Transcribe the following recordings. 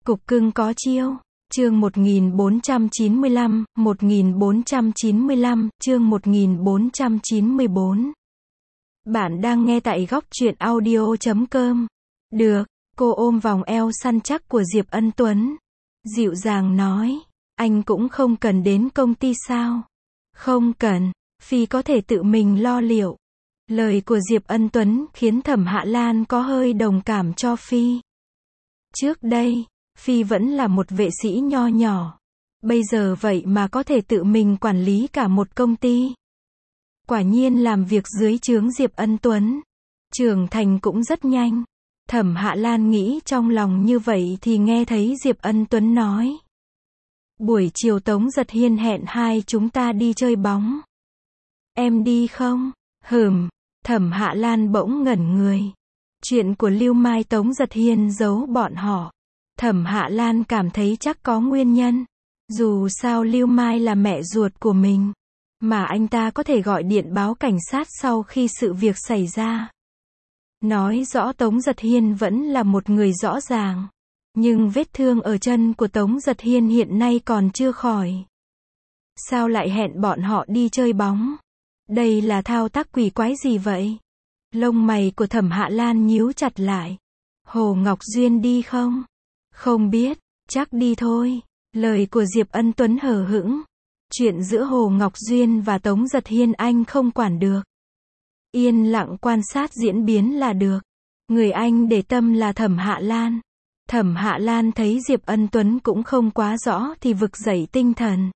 Cục cưng có chiêu. Chương 1495, 1495, chương 1494. Bạn đang nghe tại góc truyện audio.com. Được, cô ôm vòng eo săn chắc của Diệp Ân Tuấn. Dịu dàng nói, anh cũng không cần đến công ty sao? Không cần, Phi có thể tự mình lo liệu. Lời của Diệp Ân Tuấn khiến Thẩm Hạ Lan có hơi đồng cảm cho Phi. Trước đây, Phi vẫn là một vệ sĩ nho nhỏ. Bây giờ vậy mà có thể tự mình quản lý cả một công ty. Quả nhiên làm việc dưới trướng Diệp Ân Tuấn. Trưởng thành cũng rất nhanh. Thẩm Hạ Lan nghĩ trong lòng như vậy thì nghe thấy Diệp Ân Tuấn nói. Buổi chiều Tống Giật Hiên hẹn hai chúng ta đi chơi bóng. Em đi không? Thẩm Hạ Lan bỗng ngẩn người. Chuyện của Lưu Mai Tống Giật Hiên giấu bọn họ. Thẩm Hạ Lan cảm thấy chắc có nguyên nhân. Dù sao Lưu Mai là mẹ ruột của mình. Mà anh ta có thể gọi điện báo cảnh sát sau khi sự việc xảy ra. Nói rõ Tống Giật Hiên vẫn là một người rõ ràng. Nhưng vết thương ở chân của Tống Giật Hiên hiện nay còn chưa khỏi. Sao lại hẹn bọn họ đi chơi bóng? Đây là thao tác quỷ quái gì vậy? Lông mày của Thẩm Hạ Lan nhíu chặt lại. Hồ Ngọc Duyên đi không? Không biết, chắc đi thôi. Lời của Diệp Ân Tuấn hờ hững. Chuyện giữa Hồ Ngọc Duyên và Tống Giật Hiên anh không quản được. Yên lặng quan sát diễn biến là được. Người anh để tâm là Thẩm Hạ Lan. Thẩm Hạ Lan thấy Diệp Ân Tuấn cũng không quá rõ thì vực dậy tinh thần.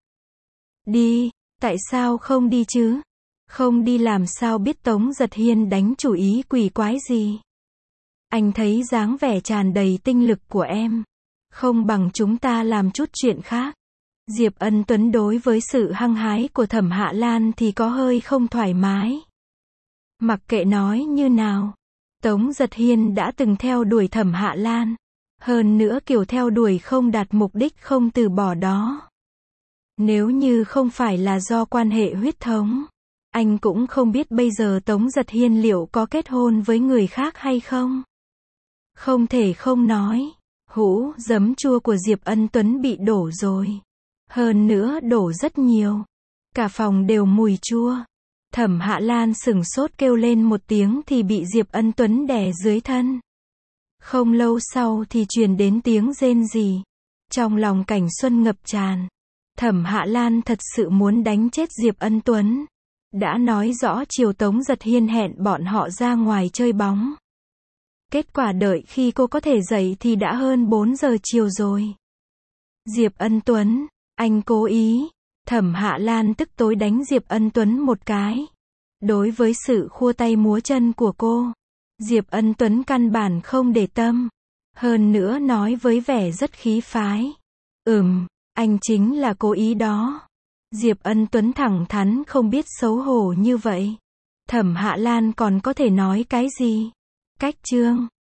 Đi, tại sao không đi chứ? Không đi làm sao biết Tống Giật Hiên đánh chủ ý quỷ quái gì? Anh thấy dáng vẻ tràn đầy tinh lực của em. Không bằng chúng ta làm chút chuyện khác. Diệp Ân Tuấn đối với sự hăng hái của Thẩm Hạ Lan thì có hơi không thoải mái. Mặc kệ nói như nào, Tống Giật Hiên đã từng theo đuổi Thẩm Hạ Lan. Hơn nữa kiểu theo đuổi không đạt mục đích không từ bỏ đó. Nếu như không phải là do quan hệ huyết thống, anh cũng không biết bây giờ Tống Giật Hiên liệu có kết hôn với người khác hay không. Không thể không nói, hũ giấm chua của Diệp Ân Tuấn bị đổ rồi. Hơn nữa đổ rất nhiều. Cả phòng đều mùi chua. Thẩm Hạ Lan sửng sốt kêu lên một tiếng thì bị Diệp Ân Tuấn đè dưới thân. Không lâu sau thì truyền đến tiếng rên rỉ. Trong lòng Cảnh Xuân ngập tràn. Thẩm Hạ Lan thật sự muốn đánh chết Diệp Ân Tuấn. Đã nói rõ chiều Tống Giật Hiên hẹn bọn họ ra ngoài chơi bóng. Kết quả đợi khi cô có thể dậy thì đã hơn 4 giờ chiều rồi. Diệp Ân Tuấn, anh cố ý. Thẩm Hạ Lan tức tối đánh Diệp Ân Tuấn một cái. Đối với sự khua tay múa chân của cô, Diệp Ân Tuấn căn bản không để tâm. Hơn nữa nói với vẻ rất khí phái. Anh chính là cố ý đó. Diệp Ân Tuấn thẳng thắn không biết xấu hổ như vậy. Thẩm Hạ Lan còn có thể nói cái gì? Cách chương